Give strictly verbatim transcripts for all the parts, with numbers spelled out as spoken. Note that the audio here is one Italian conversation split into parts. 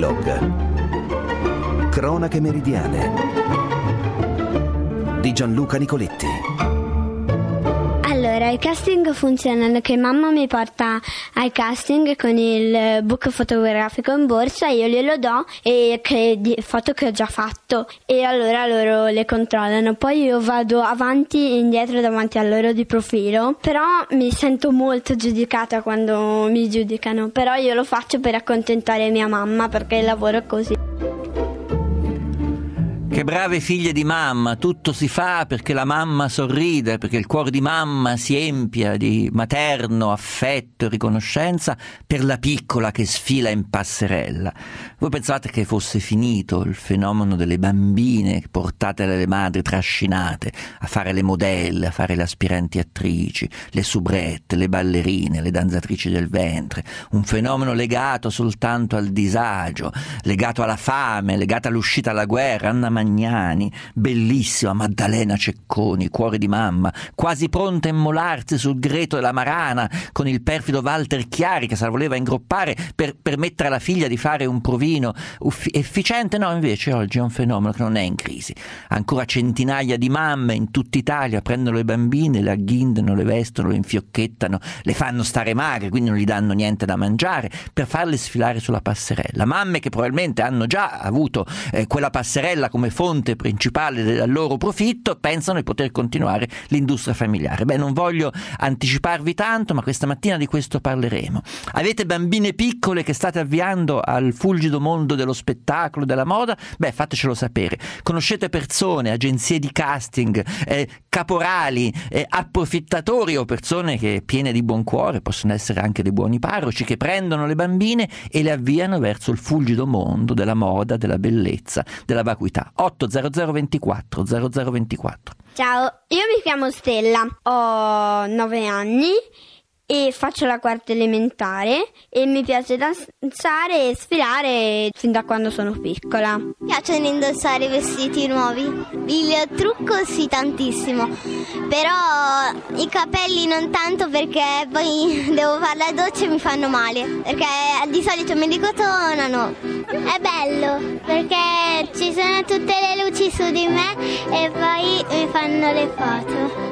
Vlog. Cronache meridiane di Gianluca Nicoletti. Allora, i casting funzionano che mamma mi porta ai casting con il book fotografico in borsa, io glielo do e che, di foto che ho già fatto, e allora loro le controllano. Poi io vado avanti e indietro davanti a loro di profilo, però mi sento molto giudicata quando mi giudicano, però io lo faccio per accontentare mia mamma perché il lavoro è così. Che brave figlie di mamma, tutto si fa perché la mamma sorride, perché il cuore di mamma si empia di materno affetto e riconoscenza per la piccola che sfila in passerella. Voi pensate che fosse finito il fenomeno delle bambine portate dalle madri trascinate a fare le modelle, a fare le aspiranti attrici, le soubrette, le ballerine, le danzatrici del ventre, un fenomeno legato soltanto al disagio, legato alla fame, legato all'uscita alla guerra. Anna Magnani, bellissima Maddalena Cecconi, cuore di mamma, quasi pronta a immolarsi sul greto della Marana con il perfido Walter Chiari che se la voleva ingroppare per permettere alla figlia di fare un provino uffi- efficiente. No, invece oggi è un fenomeno che non è in crisi. Ancora centinaia di mamme in tutta Italia prendono le bambine, le agghindano, le vestono, le infiocchettano, le fanno stare magre, quindi non gli danno niente da mangiare, per farle sfilare sulla passerella. Mamme che probabilmente hanno già avuto eh, quella passerella come fonte principale del loro profitto, pensano di poter continuare l'industria familiare. Beh, non voglio anticiparvi tanto, ma questa mattina di questo parleremo. Avete bambine piccole che state avviando al fulgido mondo dello spettacolo, della moda? Beh, fatecelo sapere. Conoscete persone, agenzie di casting, eh, caporali, eh, approfittatori o persone che piene di buon cuore, possono essere anche dei buoni parroci, che prendono le bambine e le avviano verso il fulgido mondo della moda, della bellezza, della vacuità. otto zero zero ventiquattro zero zero ventiquattro. Ciao, io mi chiamo Stella, ho nove anni e faccio la quarta elementare e mi piace danzare e sfilare fin da quando sono piccola. Mi piacciono indossare vestiti nuovi. Il trucco sì, tantissimo, però i capelli non tanto perché poi devo fare la doccia e mi fanno male, perché di solito me li cotonano. È bello perché ci sono tutte le luci su di me e poi mi fanno le foto.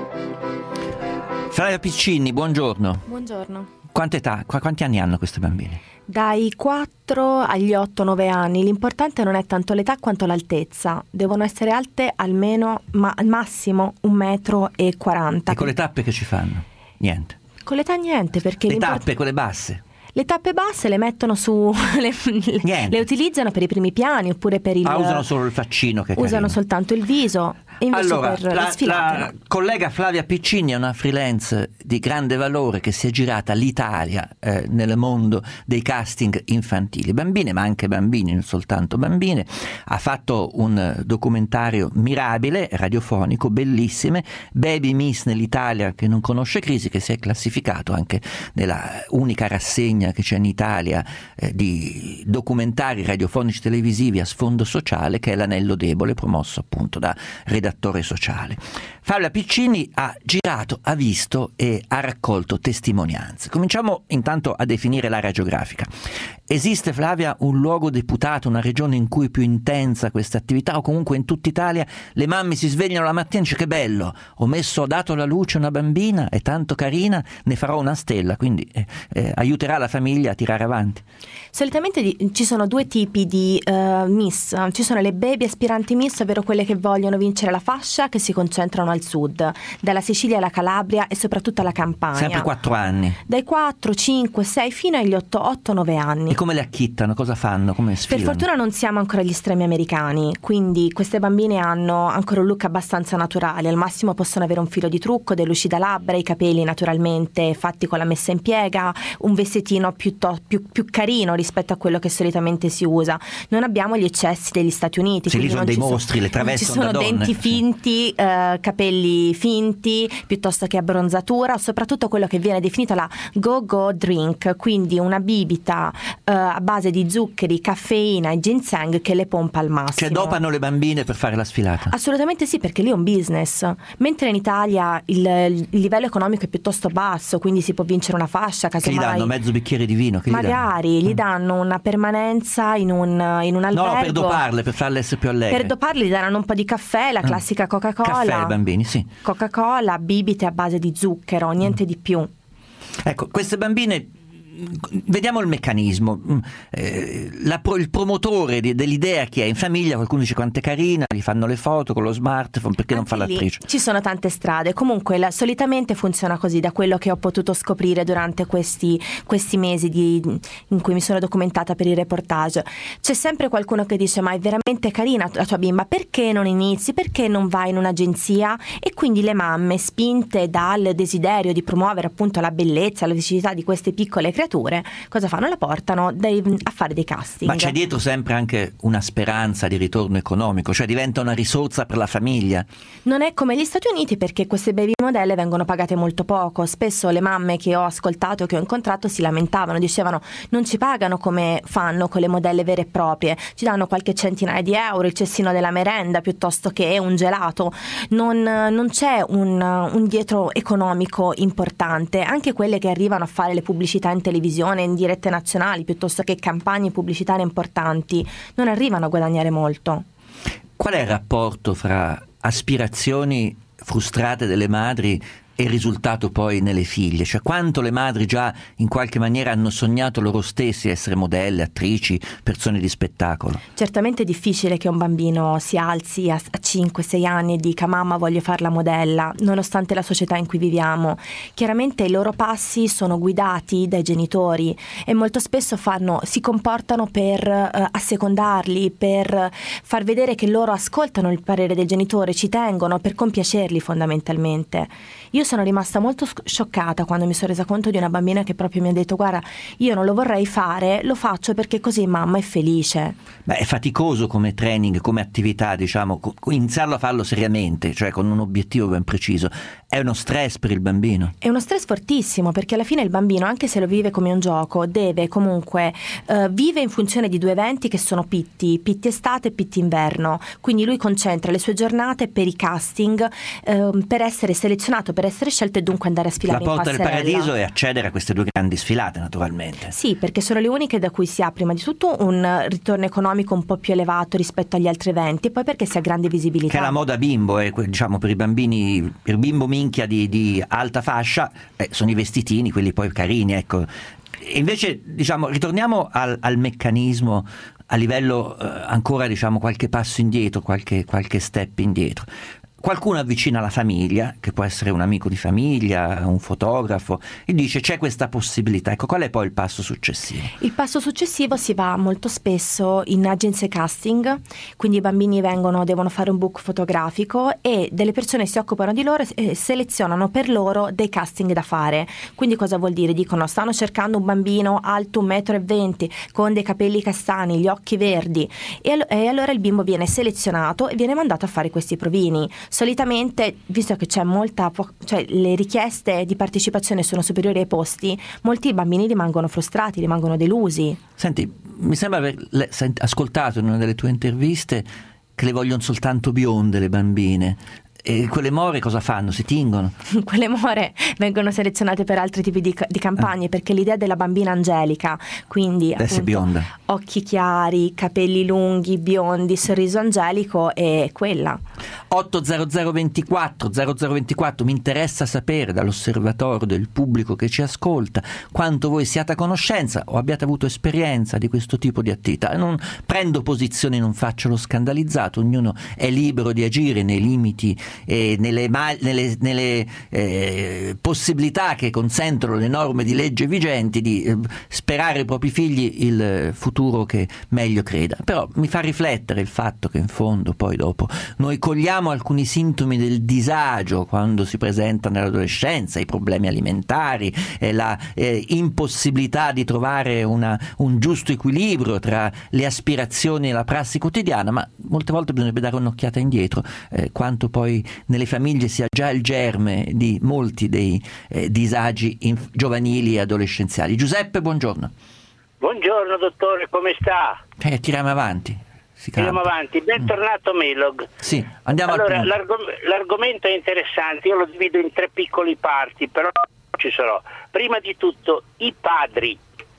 Flavia Piccini, buongiorno. Buongiorno. Quante età, qu- quanti anni hanno queste bambine? Dai quattro agli otto nove anni. L'importante non è tanto l'età quanto l'altezza. Devono essere alte almeno, ma al massimo, un metro e quaranta. E con le tappe che ci fanno? Niente. Con l'età niente, perché le l'import- tappe, quelle basse? Le tappe basse le mettono su, le, le utilizzano per i primi piani oppure per il... Ah, usano solo il faccino, che usano carino. soltanto il viso, e invece allora, per la, le sfilate. La collega Flavia Piccini è una freelance di grande valore che si è girata l'Italia eh, nel mondo dei casting infantili, bambine ma anche bambini, non soltanto bambine. Ha fatto un documentario mirabile, radiofonico, bellissime, Baby Miss nell'Italia che non conosce crisi, che si è classificato anche nella unica rassegna che c'è in Italia eh, di documentari radiofonici televisivi a sfondo sociale, che è L'Anello Debole, promosso appunto da Redattore Sociale. Flavia Piccini ha girato, ha visto e ha raccolto testimonianze. Cominciamo intanto a definire l'area geografica. Esiste, Flavia, un luogo deputato, una regione in cui è più intensa questa attività, o comunque in tutta Italia le mamme si svegliano la mattina e dicono: che bello, ho messo, ho dato alla luce una bambina, è tanto carina, ne farò una stella, quindi eh, eh, aiuterà la famiglia a tirare avanti. Solitamente di, ci sono due tipi di uh, miss. Ci sono le baby aspiranti miss, ovvero quelle che vogliono vincere la fascia, che si concentrano al sud, dalla Sicilia alla Calabria e soprattutto alla Campania. Sempre quattro anni. Dai quattro, cinque, sei fino agli otto nove anni. E come le acchittano? Cosa fanno? Come sfilano? Per fortuna non siamo ancora agli estremi americani, quindi queste bambine hanno ancora un look abbastanza naturale. Al massimo possono avere un filo di trucco, delle lucida labbra, i capelli naturalmente fatti con la messa in piega, un vestitino più, to- più, più carino rispetto a quello che solitamente si usa. Non abbiamo gli eccessi degli Stati Uniti. Se lì sono dei mostri, sono, le travestono da donne. Ci sono denti finti, eh, capelli finti, piuttosto che abbronzatura, soprattutto quello che viene definito la go-go drink, quindi una bibita eh, a base di zuccheri, caffeina e ginseng che le pompa al massimo. Cioè dopano le bambine per fare la sfilata? Assolutamente sì, perché lì è un business, mentre in Italia il, il livello economico è piuttosto basso, quindi si può vincere una fascia, casomai. Che gli danno mezzo bicchiere di vino? Che magari gli, gli danno una permanenza in un, in un albergo. No, per doparle, per farle essere più allegre. Per doparle gli daranno un po' di caffè, la classica Coca-Cola. Caffè ai bambini, sì. Coca-Cola, bibite a base di zucchero, niente mm. di più. Ecco, queste bambine, vediamo il meccanismo. Eh, la, il promotore di, dell'idea che è in famiglia, qualcuno dice quanto è carina, gli fanno le foto con lo smartphone, perché non fa l'attrice? Ci sono tante strade, comunque la, solitamente funziona così, da quello che ho potuto scoprire durante questi, questi mesi di, in cui mi sono documentata per il reportage. C'è sempre qualcuno che dice: ma è veramente carina la tua bimba, perché non inizi, perché non vai in un'agenzia? E quindi le mamme, spinte dal desiderio di promuovere appunto la bellezza, la viscidità di queste piccole creature, cosa fanno? La portano dei, a fare dei casting. Ma c'è dietro sempre anche una speranza di ritorno economico, cioè diventa una risorsa per la famiglia. Non è come gli Stati Uniti, perché queste baby modelle vengono pagate molto poco. Spesso le mamme che ho ascoltato, che ho incontrato, si lamentavano, dicevano: non ci pagano come fanno con le modelle vere e proprie, ci danno qualche centinaia di euro, il cestino della merenda piuttosto che un gelato. Non, non c'è un, un dietro economico importante. Anche quelle che arrivano a fare le pubblicità in televisione, in dirette nazionali, piuttosto che campagne pubblicitarie importanti, non arrivano a guadagnare molto. Qual è il rapporto fra aspirazioni frustrate delle madri e il risultato poi nelle figlie? Cioè quanto le madri già in qualche maniera hanno sognato loro stessi essere modelle, attrici, persone di spettacolo? Certamente è difficile che un bambino si alzi a cinque sei anni e dica: mamma, voglio fare la modella, nonostante la società in cui viviamo. Chiaramente i loro passi sono guidati dai genitori e molto spesso fanno, si comportano per uh, assecondarli, per far vedere che loro ascoltano il parere del genitore, ci tengono, per compiacerli fondamentalmente. Io sono rimasta molto scioccata quando mi sono resa conto di una bambina che proprio mi ha detto: guarda, io non lo vorrei fare, lo faccio perché così mamma è felice. Beh, è faticoso come training, come attività, diciamo, iniziarlo a farlo seriamente, cioè con un obiettivo ben preciso. È uno stress per il bambino? È uno stress fortissimo, perché alla fine il bambino, anche se lo vive come un gioco, deve comunque uh, vive in funzione di due eventi che sono pitti, pitti estate e pitti inverno. Quindi lui concentra le sue giornate per i casting, uh, per essere selezionato, per essere scelto e dunque andare a sfilare in passerella. La porta del paradiso è accedere a queste due grandi sfilate, naturalmente. Sì, perché sono le uniche da cui si ha prima di tutto un ritorno economico un po' più elevato rispetto agli altri eventi, e poi perché si ha grande visibilità. Che è la moda bimbo, eh, diciamo, per i bambini, per bimbo minchia di, di alta fascia, eh, sono i vestitini, quelli poi carini, ecco. E invece, diciamo, ritorniamo al, al meccanismo a livello eh, ancora, diciamo, qualche passo indietro, qualche, qualche step indietro. Qualcuno avvicina la famiglia, che può essere un amico di famiglia, un fotografo, e dice: c'è questa possibilità. Ecco, qual è poi il passo successivo? Il passo successivo si va molto spesso in agenzie casting, quindi i bambini vengono, devono fare un book fotografico e delle persone si occupano di loro e selezionano per loro dei casting da fare. Quindi cosa vuol dire? Dicono: stanno cercando un bambino alto un metro e venti, con dei capelli castani, gli occhi verdi, e, e allora il bimbo viene selezionato e viene mandato a fare questi provini. Solitamente, visto che c'è molta po- cioè le richieste di partecipazione sono superiori ai posti, molti bambini rimangono frustrati, rimangono delusi. Senti, mi sembra aver ascoltato in una delle tue interviste che le vogliono soltanto bionde le bambine. E quelle more cosa fanno? Si tingono? Quelle more vengono selezionate per altri tipi di, di campagne, ah. perché l'idea della bambina angelica, quindi appunto, bionda, occhi chiari, capelli lunghi, biondi, sorriso angelico, è quella. otto zero zero ventiquattro zero zero ventiquattro, mi interessa sapere dall'osservatorio del pubblico che ci ascolta quanto voi siate a conoscenza o abbiate avuto esperienza di questo tipo di attività. Non prendo posizione, non faccio lo scandalizzato, ognuno è libero di agire nei limiti e nelle, nelle, nelle eh, possibilità che consentono le norme di legge vigenti di eh, sperare ai propri figli il futuro che meglio creda. Però mi fa riflettere il fatto che in fondo poi dopo noi cogliamo alcuni sintomi del disagio quando si presenta nell'adolescenza, i problemi alimentari, eh, la eh, impossibilità di trovare una, un giusto equilibrio tra le aspirazioni e la prassi quotidiana, ma molte volte bisognerebbe dare un'occhiata indietro, eh, quanto poi nelle famiglie sia già il germe di molti dei eh, disagi inf- giovanili e adolescenziali. Giuseppe, buongiorno. Buongiorno dottore, come sta? Eh, tiriamo avanti. Si Andiamo avanti, bentornato Melog. Sì, andiamo allora, al l'argom- l'argomento è interessante, io lo divido in tre piccoli parti, però ci sarò. Prima di tutto, i padri.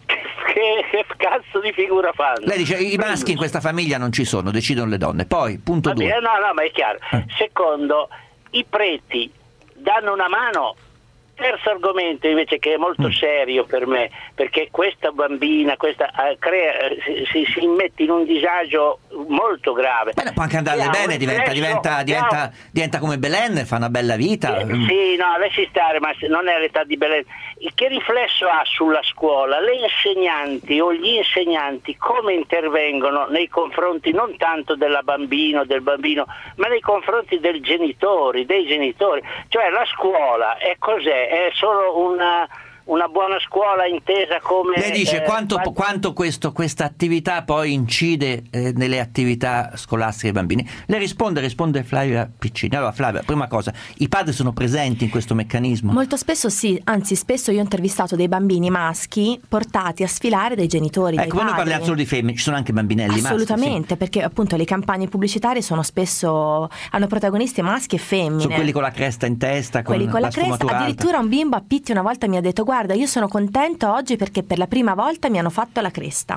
Che, che cazzo di figura fanno? Lei dice i maschi in questa famiglia non ci sono, decidono le donne. Poi, punto Va due. bene, no, no, ma è chiaro. Eh. Secondo, i preti danno una mano. Terzo argomento invece che è molto Mm. serio per me, perché questa bambina questa, eh, crea, eh, si, si mette in un disagio molto grave. Beh, può anche andarle Ha un bene, diventa, riflesso- diventa, diventa, ha- diventa come Belen, fa una bella vita. Eh, sì, no, lasci stare, ma se- non è l'età di Belen. Che riflesso ha sulla scuola? Le insegnanti o gli insegnanti come intervengono nei confronti non tanto della bambino, del bambino, ma nei confronti del genitori, dei genitori? Cioè la scuola è cos'è? È solo una, una buona scuola intesa come... Lei dice eh, quanto, qual- quanto questo, questa attività poi incide eh, nelle attività scolastiche dei bambini. Lei risponde, risponde Flavia Piccini. Allora Flavia, prima cosa, i padri sono presenti in questo meccanismo? Molto spesso sì, anzi spesso io ho intervistato dei bambini maschi portati a sfilare dai genitori, dai Ecco, noi padri. parliamo solo di femmine, ci sono anche bambinelli Assolutamente, maschi, perché appunto le campagne pubblicitarie sono spesso hanno protagonisti maschi e femmine. sì. Sono quelli con la cresta in testa, con Quelli con la, cresta, sfumatura alta. addirittura un bimbo a Pitti una volta mi ha detto: guarda, io sono contento oggi perché per la prima volta mi hanno fatto la cresta.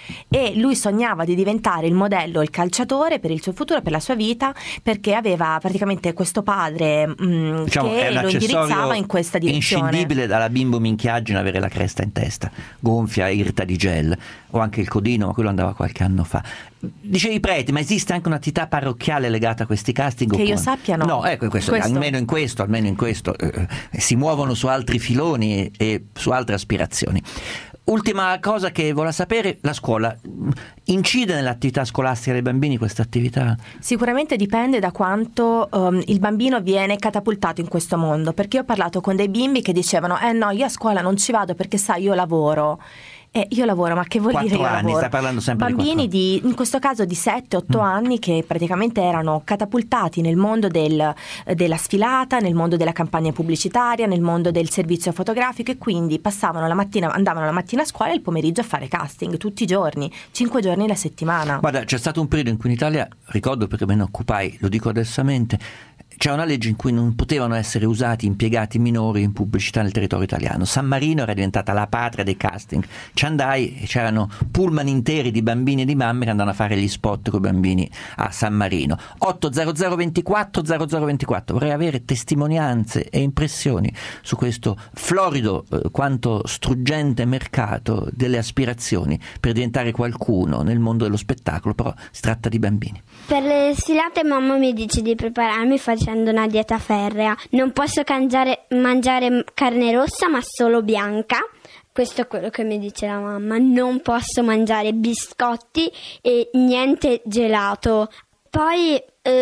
E lui sognava di diventare il modello, il calciatore per il suo futuro, per la sua vita, perché aveva praticamente questo padre mh, Diciamo, è che un lo accessorio indirizzava in questa direzione. inscindibile dalla bimbo minchiaggine avere la cresta in testa, gonfia, irta di gel, o anche il codino, ma quello andava qualche anno fa. Dicevi i preti, ma esiste anche un'attività parrocchiale legata a questi casting? Che io oppure? sappia no. No, ecco, questo, Questo. almeno in questo, almeno in questo eh, si muovono su altri filoni e, e su altre aspirazioni. Ultima cosa che volevo sapere, la scuola incide nell'attività scolastica dei bambini questa attività? Sicuramente dipende da quanto um, il bambino viene catapultato in questo mondo, perché io ho parlato con dei bimbi che dicevano eh no, io a scuola non ci vado perché sai io lavoro. Eh, io lavoro, ma che vuol Quattro dire io anni, lavoro? stai parlando sempre di Bambini quattro di, in questo caso di sette otto Mm. anni che praticamente erano catapultati nel mondo del, della sfilata, nel mondo della campagna pubblicitaria, nel mondo del servizio fotografico, e quindi passavano la mattina, andavano la mattina a scuola e il pomeriggio a fare casting tutti i giorni, cinque giorni alla settimana. Guarda, c'è stato un periodo in cui in Italia, ricordo perché me ne occupai, lo dico adesso a mente, c'era una legge in cui non potevano essere usati impiegati minori in pubblicità nel territorio italiano. San Marino era diventata la patria dei casting. Ci andai e c'erano pullman interi di bambini e di mamme che andavano a fare gli spot con i bambini a San Marino. otto zero zero ventiquattro zero zero ventiquattro. Vorrei avere testimonianze e impressioni su questo florido eh, quanto struggente mercato delle aspirazioni per diventare qualcuno nel mondo dello spettacolo, però si tratta di bambini. Per le sfilate mamma mi dice di prepararmi facendo una dieta ferrea. Non posso cangiare, mangiare carne rossa ma solo bianca. Questo è quello che mi dice la mamma. Non posso mangiare biscotti e niente gelato. Poi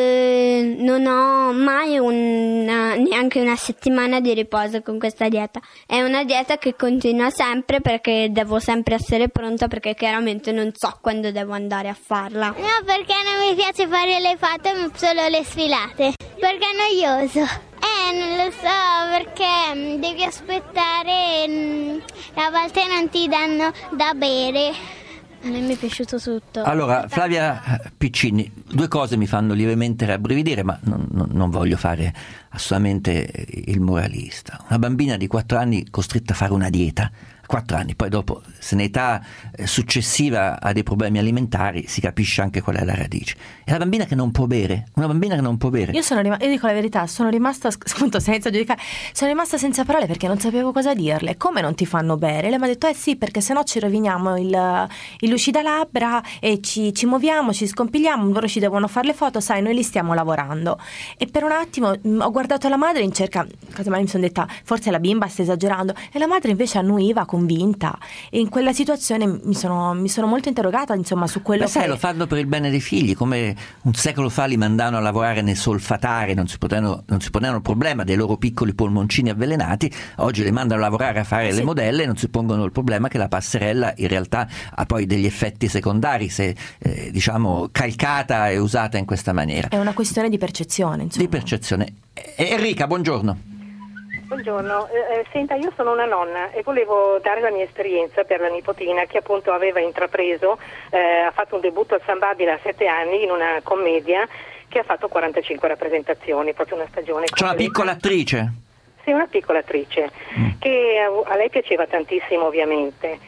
eh, non ho mai una, neanche una settimana di riposo con questa dieta. È una dieta che continua sempre perché devo sempre essere pronta, perché chiaramente non so quando devo andare a farla. No, perché non mi piace fare le foto, ma solo le sfilate. Perché è noioso. Eh, non lo so, perché mm, devi aspettare mm, e a volte non ti danno da bere. A me mi è piaciuto tutto. Allora, Flavia Piccini, due cose mi fanno lievemente rabbrividire, ma non, non, non voglio fare assolutamente il moralista. Una bambina di quattro anni costretta a fare una dieta quattro anni, poi dopo se in età successiva ha dei problemi alimentari si capisce anche qual è la radice. È la bambina che non può bere, una bambina che non può bere. Io sono rimasta, io dico la verità, sono rimasta appunto senza giudicare, sono rimasta senza parole perché non sapevo cosa dirle. Come non ti fanno bere? Lei mi ha detto eh sì, perché sennò ci roviniamo il, il lucidalabbra e ci, ci muoviamo, ci scompigliamo, loro ci devono fare le foto, sai, noi li stiamo lavorando. E per un attimo mh, ho guardato la madre in cerca, cosa mai mi sono detta, forse la bimba sta esagerando, e la madre invece annuiva convinta, e in quella situazione mi sono, mi sono molto interrogata insomma su quello. Beh, sai, che lo fanno per il bene dei figli, come un secolo fa li mandavano a lavorare nei solfatari, non si potevano, non si ponevano il problema dei loro piccoli polmoncini avvelenati, oggi li mandano a lavorare a fare sì. le modelle e non si pongono il problema che la passerella in realtà ha poi degli effetti secondari se eh, diciamo calcata e usata in questa maniera. È una questione di percezione, insomma. Di percezione. Enrica, buongiorno. Buongiorno, eh, senta, io sono una nonna e volevo dare la mia esperienza per la nipotina che appunto aveva intrapreso, eh, ha fatto un debutto al San Babila a sette anni in una commedia che ha fatto quarantacinque rappresentazioni, proprio una stagione. C'è una piccola attrice? Sì, una piccola attrice, mm. che a, a lei piaceva tantissimo ovviamente.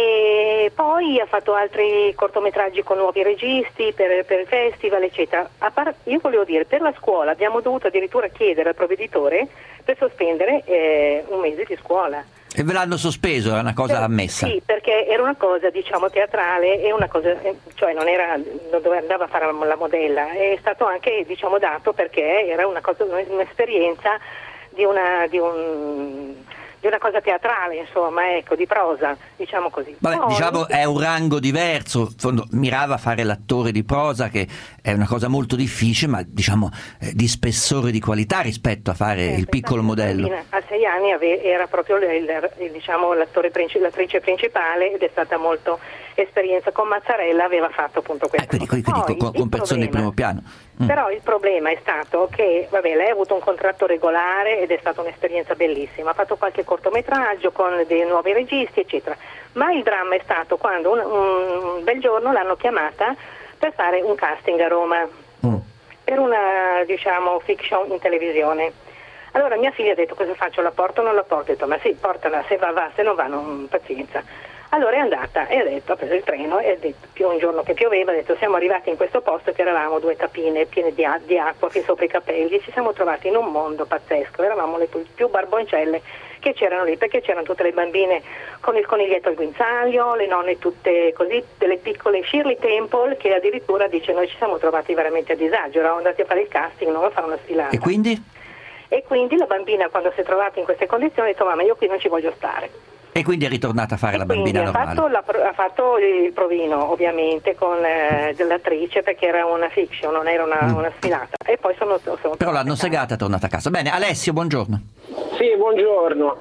E poi ha fatto altri cortometraggi con nuovi registi per, per il festival eccetera. A par- io volevo dire, per la scuola abbiamo dovuto addirittura chiedere al provveditore per sospendere eh, un mese di scuola. E ve l'hanno sospeso, è una cosa per, ammessa? Sì, perché era una cosa diciamo teatrale e una cosa, cioè non era dove andava a fare la modella, è stato anche diciamo dato perché era una cosa, un'esperienza di una di un di una cosa teatrale, insomma, ecco, di prosa, diciamo così. Vabbè, Poi, diciamo è un rango diverso, in fondo mirava a fare l'attore di prosa, che è una cosa molto difficile, ma diciamo eh, di spessore, di qualità rispetto a fare eh, il piccolo modello. A sei anni ave- era proprio il, il, il, diciamo, l'attore princi- l'attrice principale ed è stata molto esperienza. Con Mazzarella aveva fatto appunto questo. Eh, quindi, quindi Poi, con, con persone di primo piano. Mm. Però il problema è stato che, vabbè, lei ha avuto un contratto regolare ed è stata un'esperienza bellissima, ha fatto qualche cortometraggio con dei nuovi registi, eccetera. Ma il dramma è stato quando un, un bel giorno l'hanno chiamata per fare un casting a Roma, mm. per una, diciamo, fiction in televisione. Allora mia figlia ha detto: cosa faccio, la porto o non la porto? Ho detto: ma sì, portala, se va va, se non va non, pazienza. Allora è andata e ha detto, ha preso il treno e ha detto, più un giorno che pioveva, ha detto: siamo arrivati in questo posto che eravamo due tappine piene di, a- di acqua fin sopra i capelli e ci siamo trovati in un mondo pazzesco, eravamo le più, più barboncelle che c'erano lì, perché c'erano tutte le bambine con il coniglietto al guinzaglio, le nonne tutte così, delle piccole Shirley Temple, che addirittura dice: noi ci siamo trovati veramente a disagio, eravamo andati a fare il casting, non a fare una sfilata. E quindi? E quindi la bambina, quando si è trovata in queste condizioni, ha detto: mamma, io qui non ci voglio stare. E quindi è ritornata a fare e la bambina ha normale. Fatto la, ha fatto il provino ovviamente con eh, dell'attrice, perché era una fiction, non era una, mm. una sfilata. E poi sono, sono Però l'hanno segata, è tornata a casa. Bene, Alessio, buongiorno. Sì, buongiorno.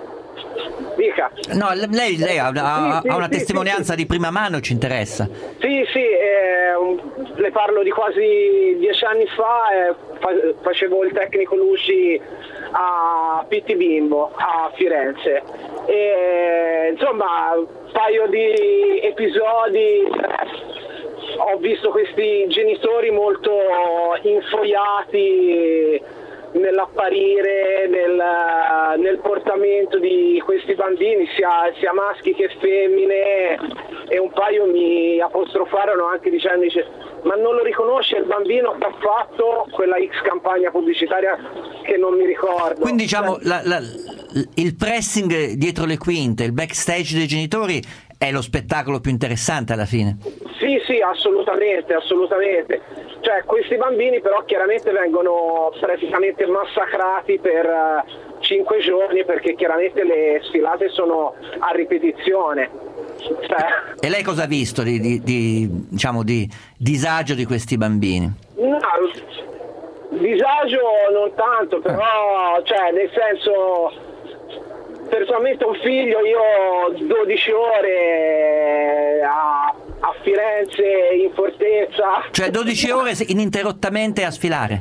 Dica. No, lei, lei ha una, sì, sì, ha una sì, testimonianza sì, di prima mano, ci interessa. Sì, sì, eh, le parlo di quasi dieci anni fa, eh, fa- facevo il tecnico luci a Pitti Bimbo a Firenze e insomma un paio di episodi, ho visto questi genitori molto infoiati nell'apparire, nel, nel portamento di questi bambini, sia, sia maschi che femmine, e un paio mi apostrofarono anche dicendo: dice, ma non lo riconosce il bambino che ha fatto quella X campagna pubblicitaria che non mi ricordo. Quindi diciamo la, la, il pressing dietro le quinte, il backstage dei genitori è lo spettacolo più interessante alla fine. Sì, sì, assolutamente, assolutamente. Cioè questi bambini però chiaramente vengono praticamente massacrati per uh, cinque giorni, perché chiaramente le sfilate sono a ripetizione. Cioè, e lei cosa ha visto di, di, di, diciamo, di disagio di questi bambini? No, disagio non tanto, però cioè nel senso, personalmente un figlio, io dodici ore a, a Firenze in fortezza. Cioè dodici ore ininterrottamente a sfilare?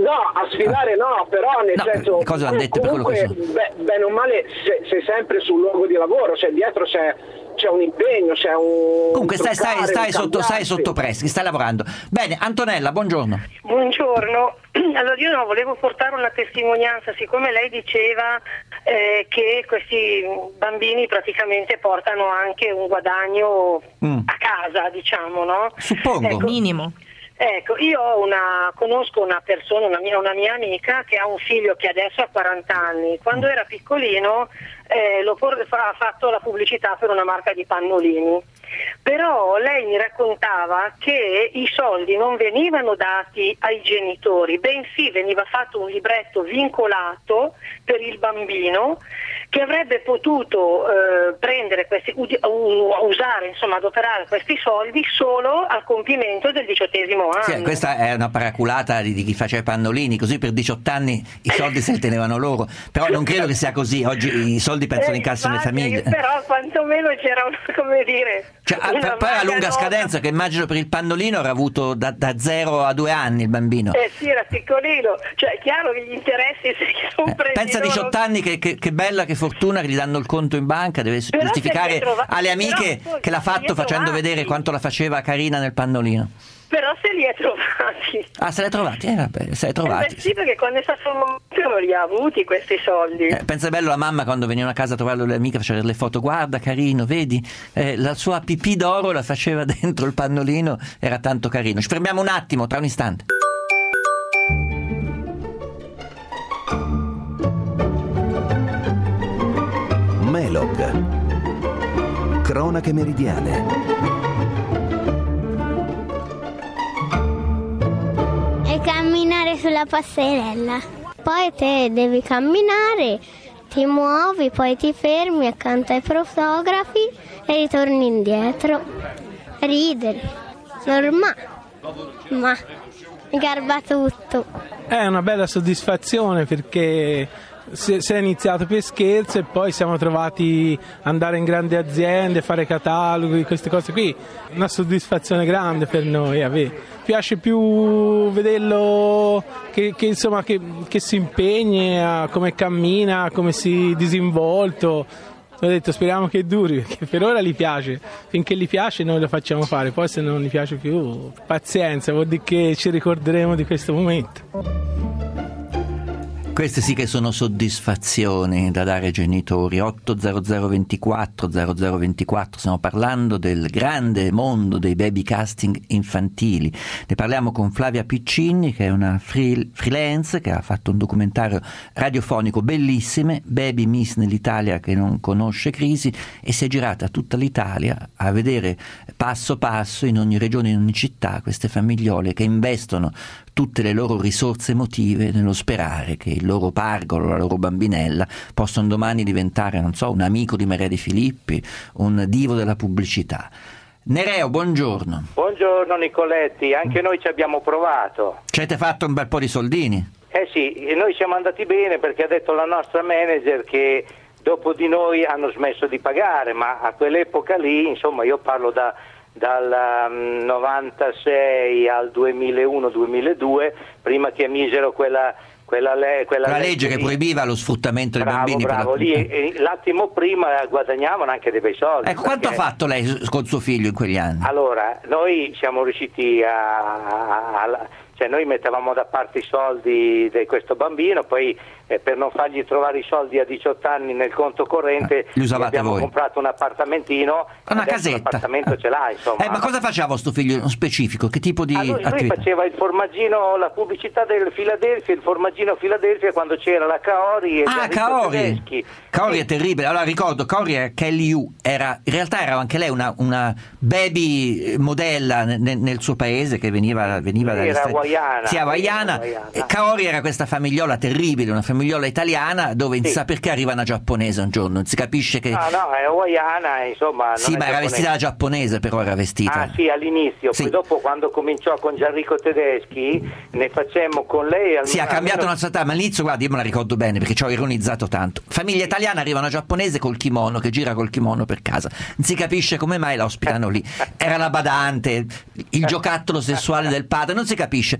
No, a sfidare no, però nel no, senso le cose vanno dette per quello che sono. Beh, bene o male sei, sei sempre sul luogo di lavoro, cioè dietro c'è, c'è un impegno, c'è un comunque stai, stai, truccare, stai, un sotto, stai cambiarsi. sotto press, stai lavorando. Bene, Antonella, buongiorno. Buongiorno, allora io no, volevo portare una testimonianza, siccome lei diceva eh, che questi bambini praticamente portano anche un guadagno mm. a casa, diciamo, no? Suppongo. Ecco, minimo. Ecco, io ho una, conosco una persona, una mia, una mia amica che ha un figlio che adesso ha quaranta anni. Quando era piccolino eh, lo por- ha fatto la pubblicità per una marca di pannolini. Però lei mi raccontava che i soldi non venivano dati ai genitori, bensì veniva fatto un libretto vincolato per il bambino che avrebbe potuto eh, prendere questi, usare, insomma, adoperare questi soldi solo al compimento del diciottesimo anno. Sì, questa è una paraculata di, di chi faceva i pannolini, così per diciotto anni i soldi se li tenevano loro, però non credo che sia così, oggi i soldi pensano eh, in cassa alle infatti, famiglie. Però quantomeno c'era una, come dire... Cioè, a, poi a lunga nota. Scadenza, che immagino per il pannolino avrà avuto da, da zero a due anni il bambino. Eh sì, era piccolino, cioè è chiaro che gli interessi si sono eh, presi pensa a diciotto loro. anni che, che, che bella, che fortuna che gli danno il conto in banca, deve però giustificare trova... alle amiche però, che l'ha fatto facendo trovati. vedere quanto la faceva carina nel pannolino. Però se li è trovati. Ah, se li è trovati? Eh vabbè, se li è trovati. Eh beh, sì, perché quando è stato il momento non li ha avuti questi soldi. Eh, pensa bello la mamma quando venivano a casa a trovarlo le amiche, faceva le foto, guarda carino, vedi, eh, la sua pipì d'oro la faceva dentro il pannolino, era tanto carino. Ci fermiamo un attimo, tra un istante. Melog. Cronache meridiane. Camminare sulla passerella, poi te devi camminare, ti muovi, poi ti fermi accanto ai fotografi e ritorni indietro, ridere, normale, ma mi garba tutto. È una bella soddisfazione perché si è iniziato per scherzo e poi siamo trovati andare in grandi aziende, fare cataloghi, queste cose qui. Una soddisfazione grande per noi. Mi piace più vederlo che, che, insomma, che, che si impegna, come cammina, come si disinvolto. Ho detto speriamo che duri, perché per ora gli piace, finché gli piace noi lo facciamo fare, poi se non gli piace più pazienza, vuol dire che ci ricorderemo di questo momento. Queste sì che sono soddisfazioni da dare ai genitori. otto zero zero ventiquattro zero zero ventiquattro, stiamo parlando del grande mondo dei baby casting infantili. Ne parliamo con Flavia Piccini, che è una free, freelance che ha fatto un documentario radiofonico bellissime, Baby Miss nell'Italia che non conosce crisi, e si è girata tutta l'Italia a vedere passo passo in ogni regione, in ogni città, queste famigliole che investono tutte le loro risorse emotive nello sperare che il loro pargolo, la loro bambinella possono domani diventare, non so, un amico di Maria De Filippi, un divo della pubblicità. Nereo, buongiorno. Buongiorno Nicoletti, anche noi ci abbiamo provato. Ci avete fatto un bel po' di soldini? Eh sì, e noi siamo andati bene perché ha detto la nostra manager che dopo di noi hanno smesso di pagare, ma a quell'epoca lì, insomma, io parlo da dal um, novantasei al duemilauno duemiladue, prima che misero quella quella, le, quella, quella legge, legge che lì. proibiva lo sfruttamento dei bravo, bambini. Bravo, per la... lì, e, l'attimo prima guadagnavano anche dei bei soldi. Ecco, quanto perché... ha fatto lei con suo figlio in quegli anni? Allora, noi siamo riusciti a, a, a cioè noi mettevamo da parte i soldi di questo bambino, poi eh, per non fargli trovare i soldi a diciotto anni nel conto corrente li usavate abbiamo voi. comprato un appartamentino, una casetta. L'appartamento ce l'ha, insomma. Eh, ma cosa faceva sto figlio in specifico? Che tipo di ah, lui, attività? Lui faceva il formaggino, la pubblicità del Philadelphia, il formaggino Philadelphia quando c'era la Kaori e Ah, Kaori. Tedeschi. Kaori sì. È terribile. Allora ricordo, Kaori era Kelly Hu, era, in realtà era anche lei una, una baby modella nel, nel suo paese che veniva, veniva dalle era strade. hawaiana. Sì, hawaiana. E Kaori era questa famigliola terribile, una famigliola italiana dove non sì. si sa perché arriva una giapponese un giorno, non si capisce che... No, no, è hawaiana, insomma... Non sì, è ma era giapponese. vestita da giapponese, però era vestita... Ah sì, all'inizio, sì. Poi dopo quando cominciò con Gianrico Tedeschi ne facemmo con lei... Sì, ha cambiato una società, ma all'inizio, guarda, io me la ricordo bene perché ci ho ironizzato tanto. Famiglia italiana, arriva una giapponese col kimono, che gira col kimono per casa, non si capisce come mai la ospitano lì, era la badante, il giocattolo sessuale del padre, non si capisce.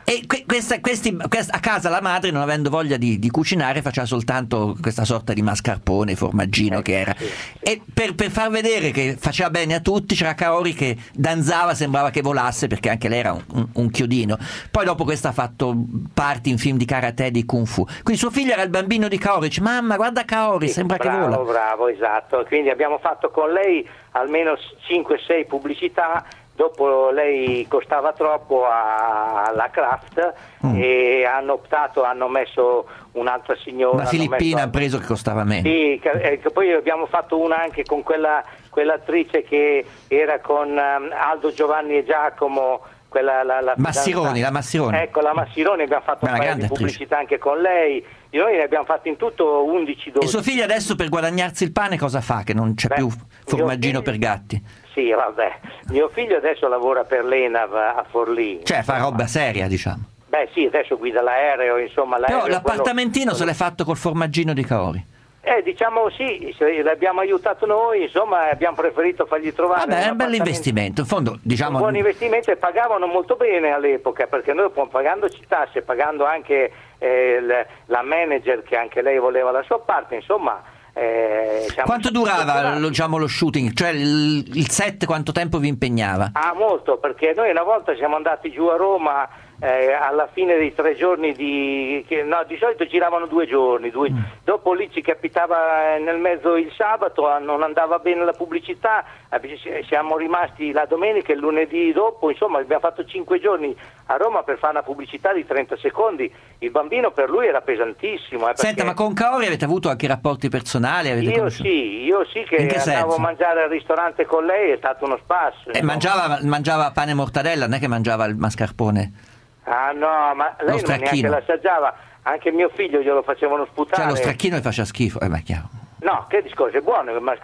E que- questa, questi, questa, a casa la madre, non avendo voglia di, di cucinare, faceva soltanto questa sorta di mascarpone, formaggino eh, che era. Sì, sì. E per, per far vedere che faceva bene a tutti, c'era Kaori che danzava, sembrava che volasse, perché anche lei era un, un, un chiodino. Poi dopo questa ha fatto parti in film di karate e di kung fu. Quindi suo figlio era il bambino di Kaori, dice: mamma, guarda Kaori, sì, sembra bravo, che vola. Bravo, esatto. Quindi abbiamo fatto con lei almeno cinque sei pubblicità. Dopo lei costava troppo alla Kraft mm. e hanno optato, hanno messo un'altra signora. Una filippina ha preso che costava meno. Sì, che, che poi abbiamo fatto una anche con quella quell'attrice che era con um, Aldo, Giovanni e Giacomo, quella la, la Massironi, la Massironi. Ecco, la Massironi, abbiamo fatto una grande pubblicità anche con lei. E noi ne abbiamo fatto in tutto undici dodici. E suo figlio adesso per guadagnarsi il pane cosa fa? Che non c'è Beh, più formaggino figlio... per gatti. Sì, vabbè. Mio figlio adesso lavora per l'Enav a Forlì. Cioè fa roba seria, diciamo. Beh sì, adesso guida l'aereo, insomma. L'aereo Però l'appartamentino quello... se l'è fatto col formaggino di Kaori. Eh, diciamo sì, l'abbiamo aiutato noi, insomma, abbiamo preferito fargli trovare. Vabbè, è un bel investimento, in fondo, diciamo. Un buon investimento, e pagavano molto bene all'epoca, perché noi pagandoci tasse, pagando anche eh, la manager, che anche lei voleva la sua parte, insomma. Eh, quanto durava lo, diciamo, lo shooting? Cioè il, il set quanto tempo vi impegnava? Ah, molto, perché noi una volta siamo andati giù a Roma eh, alla fine dei tre giorni di che, no, di solito giravano due giorni due, mm. dopo lì ci capitava nel mezzo il sabato, non andava bene la pubblicità, siamo rimasti la domenica e il lunedì dopo, insomma abbiamo fatto cinque giorni a Roma per fare una pubblicità di trenta secondi. Il bambino per lui era pesantissimo. Eh, Senta, ma con Kaori avete avuto anche rapporti personali? Avete io conosciuto? sì, io sì che, che andavo senso? a mangiare al ristorante con lei, è stato uno spasso. E mangiava, mangiava pane e mortadella, non è che mangiava il mascarpone? Ah no, ma lei non neanche l'assaggiava, anche mio figlio glielo facevano sputare. Cioè lo stracchino gli faceva schifo, eh, ma è chiaro. No, che discorso, è buono, ma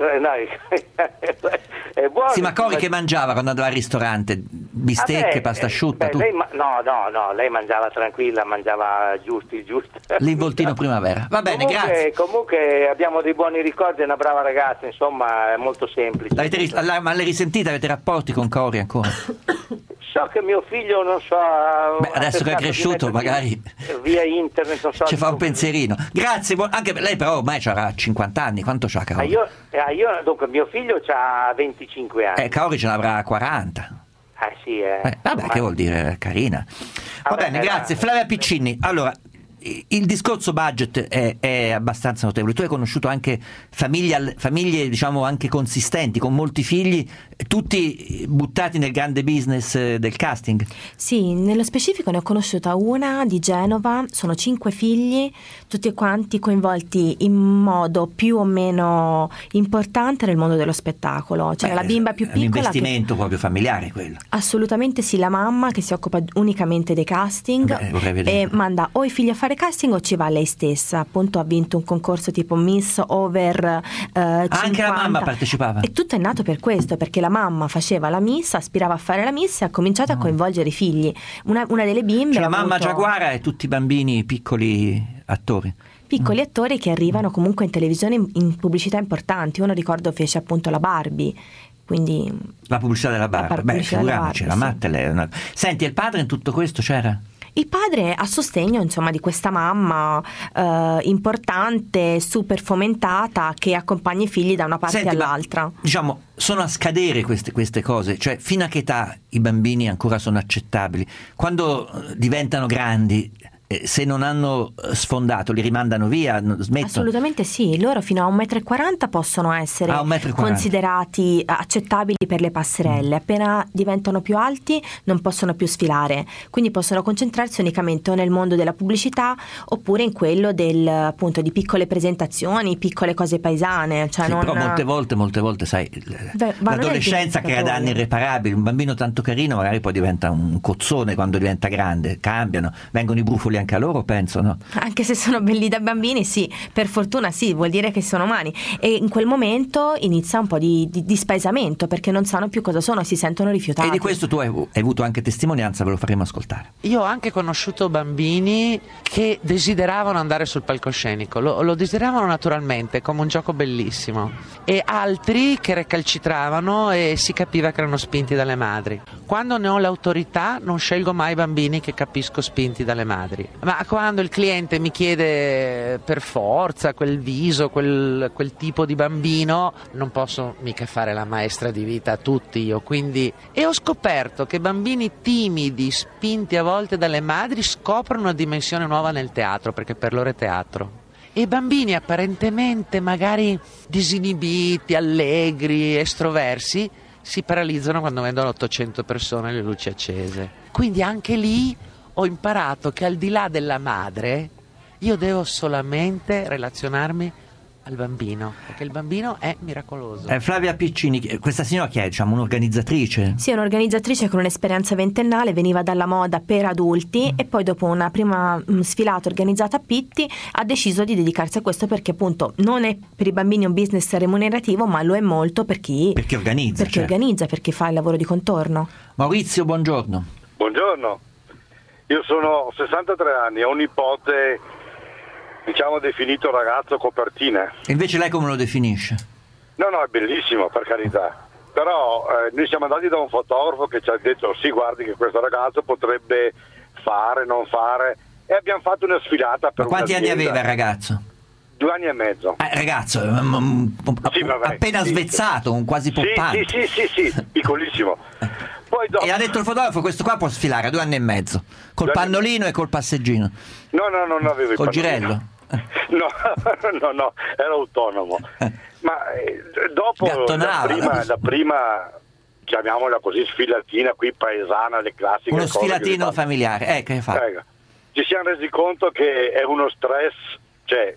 è buono. Sì, ma Kaori che mangiava quando andava al ristorante? Bistecche, ah beh, pasta asciutta? Beh, lei ma- no, no, no, lei mangiava tranquilla, mangiava giusto, il giusto. L'involtino primavera. Va bene, comunque, grazie. Comunque abbiamo dei buoni ricordi, è una brava ragazza, insomma, è molto semplice. L'avete ris- la- ma l'hai risentita? Avete rapporti con Kaori ancora? So che mio figlio, non so. Beh, adesso che è cresciuto, magari via internet, non so. Ci fa un pensierino. Grazie, bu- anche lei però ormai avrà cinquanta anni. Quanto c'ha Kaori? Ah, io, ah, io, dunque, mio figlio ha venticinque anni. Eh, Kaori ce n'avrà quaranta. Ah, sì, eh. eh vabbè, ma... che vuol dire? Carina. Va vabbè, bene, grazie. La... Flavia Piccini. Allora, il discorso budget è, è abbastanza notevole. Tu hai conosciuto anche famiglie, famiglie diciamo anche consistenti, con molti figli, tutti buttati nel grande business del casting? Sì, nello specifico ne ho conosciuta una di Genova, sono cinque figli, tutti quanti coinvolti in modo più o meno importante nel mondo dello spettacolo. C'era Beh, la bimba più piccola. È un investimento che... proprio familiare quello. Assolutamente sì, la mamma che si occupa unicamente dei casting Beh, e manda o i figli a fare casting o ci va lei stessa. Appunto ha vinto un concorso tipo Miss Over eh, cinquanta. Anche la mamma partecipava. E tutto è nato per questo, perché la mamma faceva la Miss, aspirava a fare la Miss e ha cominciato no. a coinvolgere i figli. Una, una delle bimbe cioè la avuto... mamma Giaguara e tutti i bambini piccoli attori. Piccoli mm. attori che arrivano comunque in televisione in, in pubblicità importanti. Uno ricordo fece appunto la Barbie. Quindi la pubblicità della Barbie. Beh, figuriamoci, la Mattel. Una... Senti, il padre in tutto questo c'era? Il padre a sostegno, insomma, di questa mamma eh, importante, super fomentata, che accompagna i figli da una parte Senti, all'altra. Ma, diciamo, sono a scadere queste, queste cose, cioè fino a che età i bambini ancora sono accettabili? Quando diventano grandi, eh, se non hanno sfondato li rimandano via, smettono? Assolutamente sì, loro fino a un metro e quaranta possono essere considerati accettabili per le passerelle. Appena diventano più alti non possono più sfilare, quindi possono concentrarsi unicamente o nel mondo della pubblicità oppure in quello del, appunto, di piccole presentazioni, piccole cose paesane. Cioè sì, non... però molte volte, molte volte sai, Beh, l'adolescenza crea danni irreparabili. Un bambino tanto carino magari poi diventa un cozzone quando diventa grande, cambiano, vengono i brufoli anche a loro, penso, no? Anche se sono belli da bambini, sì, per fortuna sì, vuol dire che sono umani. E in quel momento inizia un po' di, di, di spaesamento, perché non sanno più cosa sono, si sentono rifiutati. E di questo tu hai, hai avuto anche testimonianza, ve lo faremo ascoltare. Io ho anche conosciuto bambini che desideravano andare sul palcoscenico, lo, lo desideravano naturalmente, come un gioco bellissimo, e altri che recalcitravano e si capiva che erano spinti dalle madri. Quando ne ho l'autorità non scelgo mai bambini che capisco spinti dalle madri, ma quando il cliente mi chiede per forza quel viso, quel, quel tipo di bambino, non posso mica fare la maestra di vita a tutti io, quindi e ho scoperto che bambini timidi, spinti a volte dalle madri, scoprono una dimensione nuova nel teatro, perché per loro è teatro. E bambini apparentemente magari disinibiti, allegri, estroversi, si paralizzano quando vedono ottocento persone e le luci accese. Quindi anche lì ho imparato che al di là della madre io devo solamente relazionarmi al bambino, perché il bambino è miracoloso. Eh, Flavia Piccini, questa signora chi è? Diciamo un'organizzatrice? Sì, è un'organizzatrice con un'esperienza ventennale, veniva dalla moda per adulti mm. e poi dopo una prima mh, sfilata organizzata a Pitti ha deciso di dedicarsi a questo, perché appunto non è per i bambini un business remunerativo, ma lo è molto per chi, per chi organizza, per chi certo. organizza, per chi fa il lavoro di contorno. Maurizio, buongiorno. Buongiorno, io sono sessantatré anni, ho un nipote, diciamo definito ragazzo copertina. E invece lei come lo definisce? No, no, è bellissimo, per carità. Però eh, noi siamo andati da un fotografo che ci ha detto sì, guardi che questo ragazzo potrebbe fare, non fare, e abbiamo fatto una sfilata per Ma quanti anni un'azienda. aveva il ragazzo? Due anni e mezzo. Eh, ragazzo, um, sì, vabbè, appena sì, svezzato, un quasi poppante. Sì, sì, sì, sì, piccolissimo. Poi dopo... E ha detto il fotografo, questo qua può sfilare a due anni e mezzo, col due pannolino e col passeggino. No, no, non avevo il col pannolino. girello. No, no, no, era autonomo. Ma eh, dopo la prima, la prima, chiamiamola così, sfilatina qui paesana, le classiche. Uno cose sfilatino che familiare, eh, che fa? Ecco. Ci siamo resi conto che è uno stress, cioè,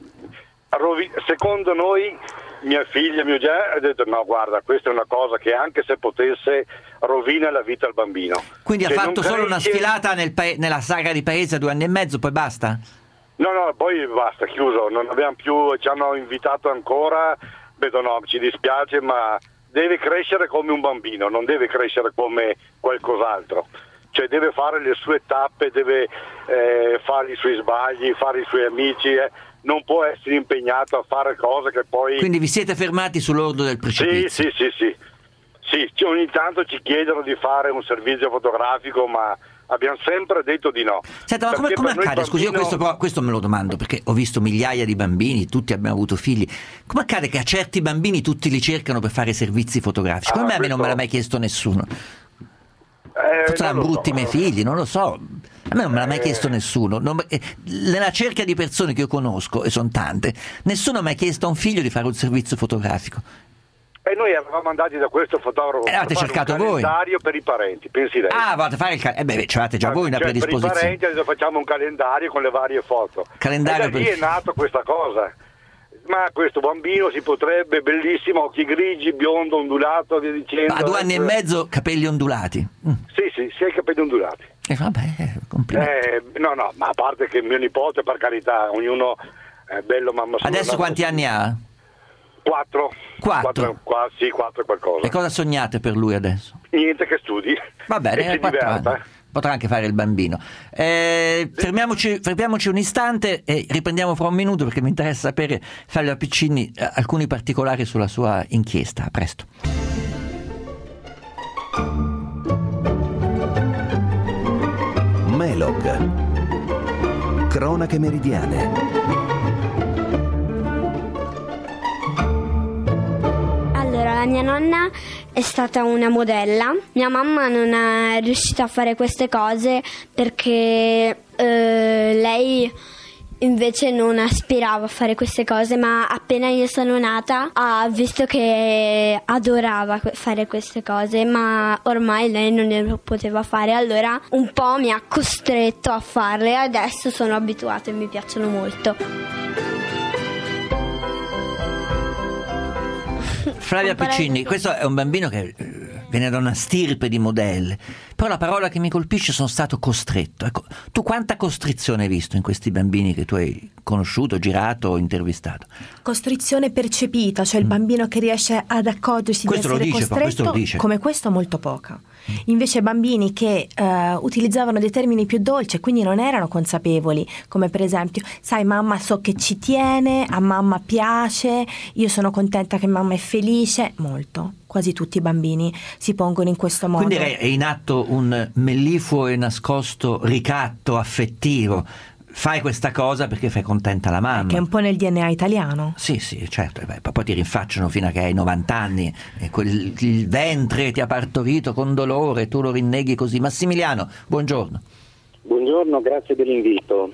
rovi- secondo noi, mia figlia, mio genere, ha detto no, guarda, questa è una cosa che anche se potesse rovina la vita al bambino. Quindi cioè, ha fatto solo cresce... una sfilata nel pa- nella sagra di paese a due anni e mezzo, poi basta? No, no, poi basta, chiuso, non abbiamo più, ci hanno invitato ancora, vedo no, ci dispiace, ma deve crescere come un bambino, non deve crescere come qualcos'altro, cioè deve fare le sue tappe, deve eh, fare i suoi sbagli, fare i suoi amici, eh. Non può essere impegnato a fare cose che poi... Quindi vi siete fermati sull'orlo del precipizio? Sì, sì, sì, sì, sì, ogni tanto ci chiedono di fare un servizio fotografico, ma... abbiamo sempre detto di no. Senta, ma come, come accade? Bambino... Scusi, io questo, questo me lo domando, perché ho visto migliaia di bambini, tutti abbiamo avuto figli. Come accade che a certi bambini tutti li cercano per fare servizi fotografici? Come ah, a me questo... non me l'ha mai chiesto nessuno? Eh, Forse erano brutti so. i miei figli, non lo so. A me non me l'ha mai chiesto nessuno. Non, eh, nella cerchia di persone che io conosco, e sono tante, nessuno ha mai chiesto a un figlio di fare un servizio fotografico. E noi eravamo andati da questo fotografo e avete cercato un voi? calendario per i parenti, pensi lei? Ah, volete fare il calendario? Eh beh, ce l'avete già voi una cioè, predisposizione. Per i parenti adesso facciamo un calendario con le varie foto. Calendario e da lì per... è nato questa cosa. Ma questo bambino si potrebbe, bellissimo, occhi grigi, biondo, ondulato, via dicendo. Ma a due anni e mezzo capelli ondulati? Mm. Sì, sì, sì, hai capelli ondulati. E eh, vabbè, complimenti. Eh, no, no, ma a parte che mio nipote, per carità, ognuno è bello, mamma sua. Adesso quanti anni ha? Quattro. Quattro? Quattro, qua, sì, quattro qualcosa. E cosa sognate per lui adesso? Niente, che studi. Va bene, e quattro anni. Potrà anche fare il bambino. Eh, fermiamoci, fermiamoci un istante e riprendiamo fra un minuto, perché mi interessa sapere, Flavia Piccini, eh, alcuni particolari sulla sua inchiesta. A presto. Melog. Cronache meridiane. La mia nonna è stata una modella, mia mamma non è riuscita a fare queste cose perché eh, lei invece non aspirava a fare queste cose, ma appena io sono nata ha visto che adorava fare queste cose, ma ormai lei non ne poteva fare, allora un po' mi ha costretto a farle e adesso sono abituata e mi piacciono molto. Flavia Piccini, questo è un bambino che vi viene da una stirpe di modelle. Però la parola che mi colpisce, sono stato costretto. Ecco, tu quanta costrizione hai visto in questi bambini che tu hai conosciuto, girato o intervistato? Costrizione percepita, cioè il bambino che riesce ad accorgersi questo di essere lo dice, costretto, questo lo dice. Come questo molto poca. Invece bambini che eh, utilizzavano dei termini più dolci e quindi non erano consapevoli, come per esempio, sai mamma so che ci tiene, a mamma piace, io sono contenta che mamma è felice, molto. Quasi tutti i bambini si pongono in questo modo. Quindi è in atto un mellifluo e nascosto ricatto affettivo. Fai questa cosa perché fai contenta la mamma. Che è un po' nel D N A italiano. Sì, sì, certo. Beh, poi ti rinfacciano fino a che hai novanta anni. E quel, il ventre ti ha partorito con dolore, tu lo rinneghi così. Massimiliano, buongiorno. Buongiorno, grazie dell'invito.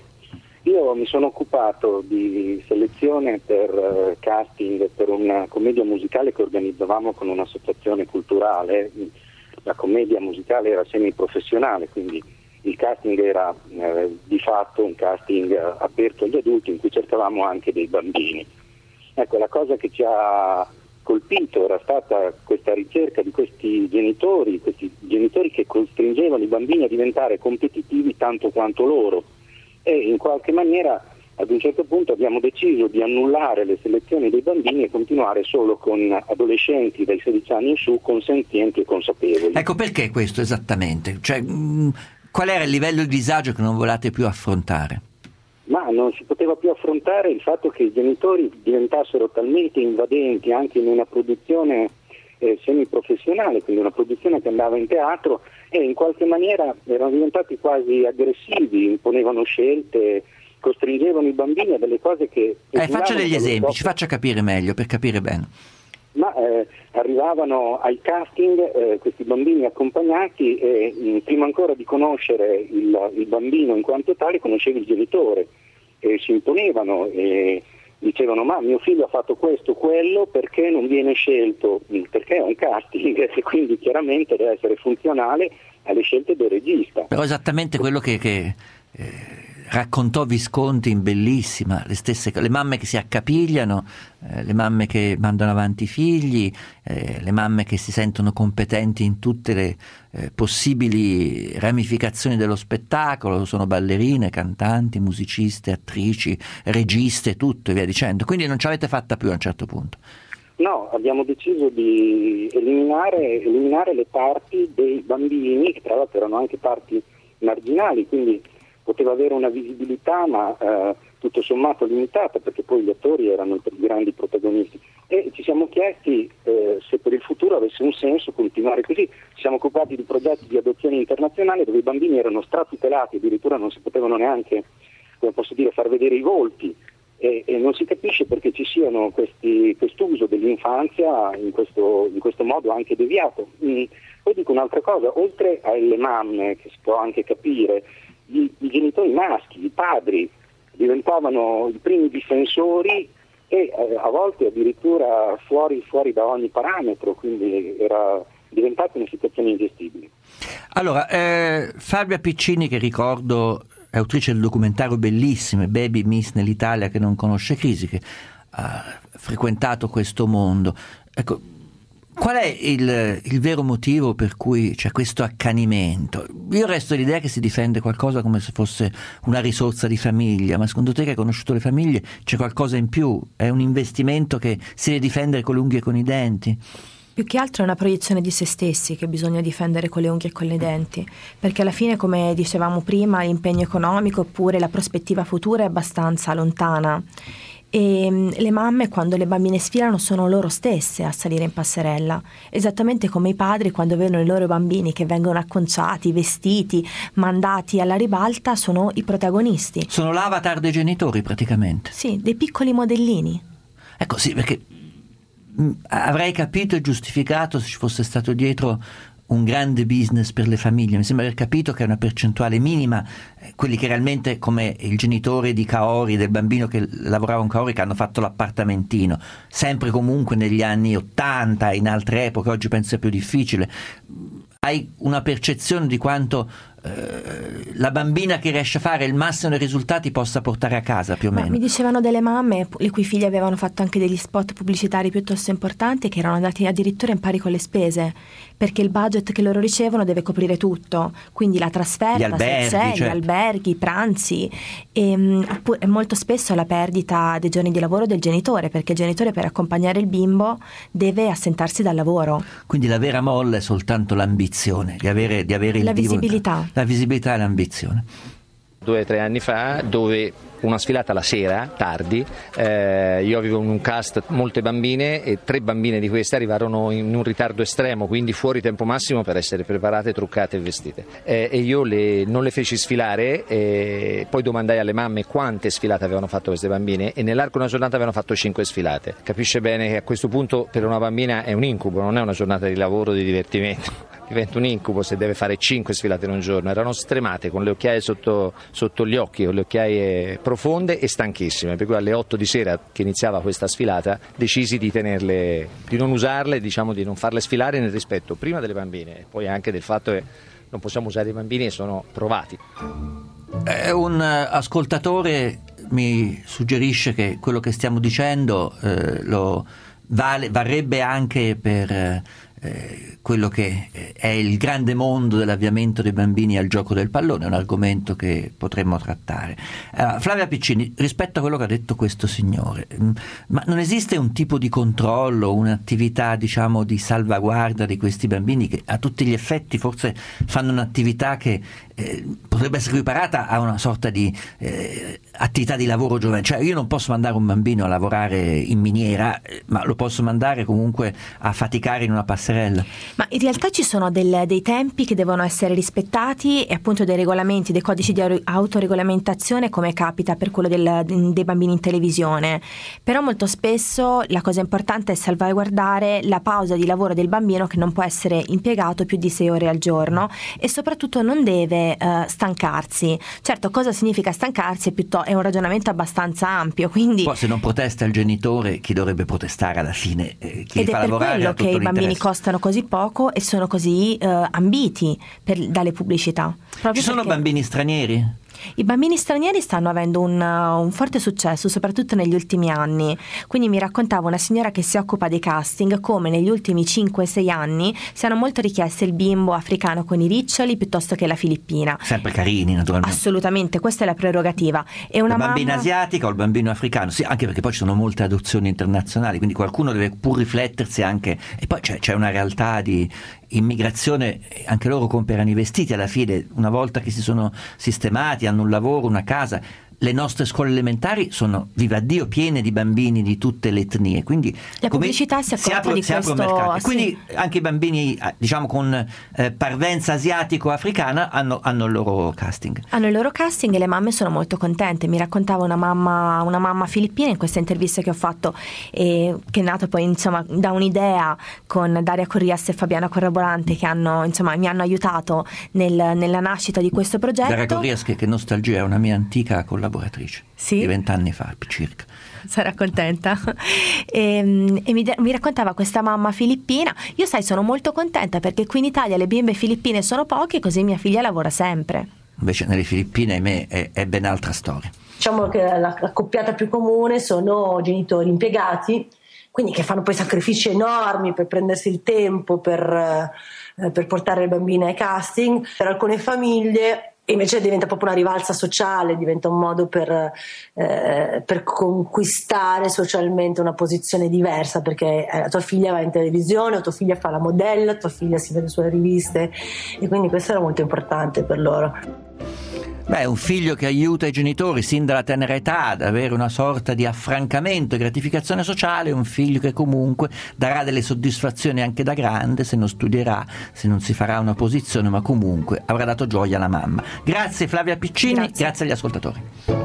Io mi sono occupato di selezione per uh, casting per una commedia musicale che organizzavamo con un'associazione culturale. La commedia musicale era semiprofessionale, quindi il casting era eh, di fatto un casting eh, aperto agli adulti in cui cercavamo anche dei bambini. Ecco, la cosa che ci ha colpito era stata questa ricerca di questi genitori, questi genitori che costringevano i bambini a diventare competitivi tanto quanto loro, e in qualche maniera ad un certo punto abbiamo deciso di annullare le selezioni dei bambini e continuare solo con adolescenti dai sedici anni in su, consenzienti e consapevoli. Ecco, perché questo esattamente? Cioè, mh, qual era il livello di disagio che non volate più affrontare? Ma non si poteva più affrontare il fatto che i genitori diventassero talmente invadenti anche in una produzione eh, semiprofessionale, quindi una produzione che andava in teatro, e in qualche maniera erano diventati quasi aggressivi, imponevano scelte, costringevano i bambini a delle cose che... Eh, faccia degli esempi, dopo. Ci faccia capire meglio, per capire bene. Ma eh, arrivavano ai casting eh, questi bambini accompagnati e mh, prima ancora di conoscere il, il bambino in quanto tale conoscevi il genitore, e si imponevano e dicevano ma mio figlio ha fatto questo, quello, perché non viene scelto? Perché è un casting e quindi chiaramente deve essere funzionale alle scelte del regista. Però esattamente quello che... che eh... raccontò Visconti in Bellissima, le stesse le mamme che si accapigliano, eh, le mamme che mandano avanti i figli, eh, le mamme che si sentono competenti in tutte le eh, possibili ramificazioni dello spettacolo, sono ballerine, cantanti, musiciste, attrici, registe, tutto e via dicendo. Quindi non ce l'avete fatta più a un certo punto. No, abbiamo deciso di eliminare, eliminare le parti dei bambini, che tra l'altro erano anche parti marginali, quindi poteva avere una visibilità ma eh, tutto sommato limitata, perché poi gli attori erano i grandi protagonisti, e ci siamo chiesti eh, se per il futuro avesse un senso continuare così. Ci siamo occupati di progetti di adozione internazionale dove i bambini erano stratutelati, addirittura non si potevano neanche, come posso dire, far vedere i volti, e, e non si capisce perché ci siano questi, quest'uso dell'infanzia in questo, in questo modo anche deviato. Mm. Poi dico un'altra cosa, oltre alle mamme, che si può anche capire, I, i genitori maschi, i padri, diventavano i primi difensori e eh, a volte addirittura fuori, fuori da ogni parametro, quindi era diventata una situazione ingestibile. Allora, eh, Fabia Piccini, che ricordo è autrice del documentario bellissimo Baby Miss nell'Italia che non conosce crisi, che ha frequentato questo mondo, ecco, qual è il, il vero motivo per cui c'è questo accanimento? Io resto l'idea che si difende qualcosa come se fosse una risorsa di famiglia, ma secondo te, che hai conosciuto le famiglie, c'è qualcosa in più? È un investimento che si deve difendere con le unghie e con i denti? Più che altro è una proiezione di se stessi che bisogna difendere con le unghie e con i denti, perché alla fine, come dicevamo prima, l'impegno economico oppure la prospettiva futura è abbastanza lontana. E le mamme, quando le bambine sfilano, sono loro stesse a salire in passerella, esattamente come i padri quando vedono i loro bambini che vengono acconciati, vestiti, mandati alla ribalta, sono i protagonisti. Sono l'avatar dei genitori praticamente. Sì, dei piccoli modellini. Ecco, sì, perché mh, avrei capito e giustificato se ci fosse stato dietro un grande business per le famiglie. Mi sembra aver capito che è una percentuale minima, eh, quelli che realmente, come il genitore di Kaori, del bambino che lavorava con Kaori, che hanno fatto l'appartamentino, sempre comunque negli anni ottanta, in altre epoche, oggi penso sia più difficile. Hai una percezione di quanto eh, la bambina che riesce a fare il massimo dei risultati possa portare a casa, più o meno. Ma mi dicevano delle mamme le cui figlie avevano fatto anche degli spot pubblicitari piuttosto importanti, che erano andati addirittura in pari con le spese, perché il budget che loro ricevono deve coprire tutto, quindi la trasferta, gli alberghi, se c'è, certo. gli alberghi, i pranzi, e, e molto spesso la perdita dei giorni di lavoro del genitore, perché il genitore per accompagnare il bimbo deve assentarsi dal lavoro. Quindi la vera molla è soltanto l'ambizione, di avere, di avere il la vivo, visibilità. La visibilità e l'ambizione. Due o tre anni fa, dove una sfilata la sera, tardi, eh, io avevo un cast molte bambine e tre bambine di queste arrivarono in un ritardo estremo, quindi fuori tempo massimo per essere preparate, truccate e vestite. Eh, e io le, non le feci sfilare, e poi domandai alle mamme quante sfilate avevano fatto queste bambine, e nell'arco di una giornata avevano fatto cinque sfilate. Capisce bene che a questo punto per una bambina è un incubo, non è una giornata di lavoro, di divertimento. Diventa un incubo se deve fare cinque sfilate in un giorno. Erano stremate, con le occhiaie sotto, sotto gli occhi, con le occhiaie profonde e stanchissime, per cui alle otto di sera che iniziava questa sfilata decisi di tenerle, di non usarle, diciamo di non farle sfilare, nel rispetto prima delle bambine e poi anche del fatto che non possiamo usare i bambini e sono provati. Eh, un ascoltatore mi suggerisce che quello che stiamo dicendo eh, lo vale, varrebbe anche per eh, quello che è il grande mondo dell'avviamento dei bambini al gioco del pallone, è un argomento che potremmo trattare. Uh, Flavia Piccini, rispetto a quello che ha detto questo signore, ma non esiste un tipo di controllo, un'attività diciamo di salvaguardia di questi bambini che a tutti gli effetti forse fanno un'attività che eh, potrebbe essere equiparata a una sorta di eh, attività di lavoro giovanile? Cioè io non posso mandare un bambino a lavorare in miniera, ma lo posso mandare comunque a faticare in una passerella. Ma in realtà ci sono del, dei tempi che devono essere rispettati e appunto dei regolamenti, dei codici di autoregolamentazione, come capita per quello del, dei bambini in televisione. Però molto spesso la cosa importante è salvaguardare la pausa di lavoro del bambino, che non può essere impiegato più di sei ore al giorno, e soprattutto non deve uh, stancarsi. Certo, cosa significa stancarsi è, piuttosto, è un ragionamento abbastanza ampio, quindi poi se non protesta il genitore, chi dovrebbe protestare alla fine? Eh, chi ed fa è per lavorare quello ha tutto che i bambini l'interesse. costano così poco e sono così uh, ambiti per, dalle pubblicità. Proprio Ci sono perché bambini stranieri? I bambini stranieri stanno avendo un, un forte successo, soprattutto negli ultimi anni. Quindi mi raccontava una signora che si occupa dei casting come negli ultimi cinque sei anni siano molto richieste il bimbo africano con i riccioli piuttosto che la filippina. Sempre carini, naturalmente. Assolutamente, questa è la prerogativa. E una la bambina mamma... asiatica o il bambino africano? Sì, anche perché poi ci sono molte adozioni internazionali, quindi qualcuno deve pur riflettersi anche. E poi c'è, c'è una realtà di immigrazione, anche loro comprano i vestiti alla fine, una volta che si sono sistemati, hanno un lavoro, una casa. Le nostre scuole elementari sono, viva Dio, piene di bambini di tutte le etnie, quindi la pubblicità si accorge apre, di si questo, apre un mercato. sì. Quindi anche i bambini diciamo con eh, parvenza asiatico-africana hanno, hanno il loro casting hanno il loro casting e le mamme sono molto contente. Mi raccontava una mamma, una mamma filippina in questa intervista che ho fatto, eh, che è nata poi insomma da un'idea con Daria Corrias e Fabiana Corroborante, che hanno insomma mi hanno aiutato nel, nella nascita di questo progetto. Daria Corrias, che, che nostalgia, è una mia antica collaboratrice. Sì? Di vent'anni fa circa. Sarà contenta. E, e mi, mi raccontava questa mamma filippina: io sai sono molto contenta perché qui in Italia le bimbe filippine sono poche, così mia figlia lavora sempre. Invece nelle Filippine, ahimè, è, è ben altra storia. Diciamo che la, la coppiata più comune sono genitori impiegati, quindi che fanno poi sacrifici enormi per prendersi il tempo per, eh, per portare le bambine ai casting. Per alcune famiglie invece diventa proprio una rivalsa sociale, diventa un modo per, eh, per conquistare socialmente una posizione diversa, perché eh, tua figlia va in televisione, o tua figlia fa la modella, tua figlia si vede sulle riviste, e quindi questo era molto importante per loro. Beh, un figlio che aiuta i genitori sin dalla tenera età ad avere una sorta di affrancamento e gratificazione sociale, un figlio che comunque darà delle soddisfazioni anche da grande, se non studierà, se non si farà una posizione, ma comunque avrà dato gioia alla mamma. Grazie Flavia Piccini, grazie, grazie agli ascoltatori.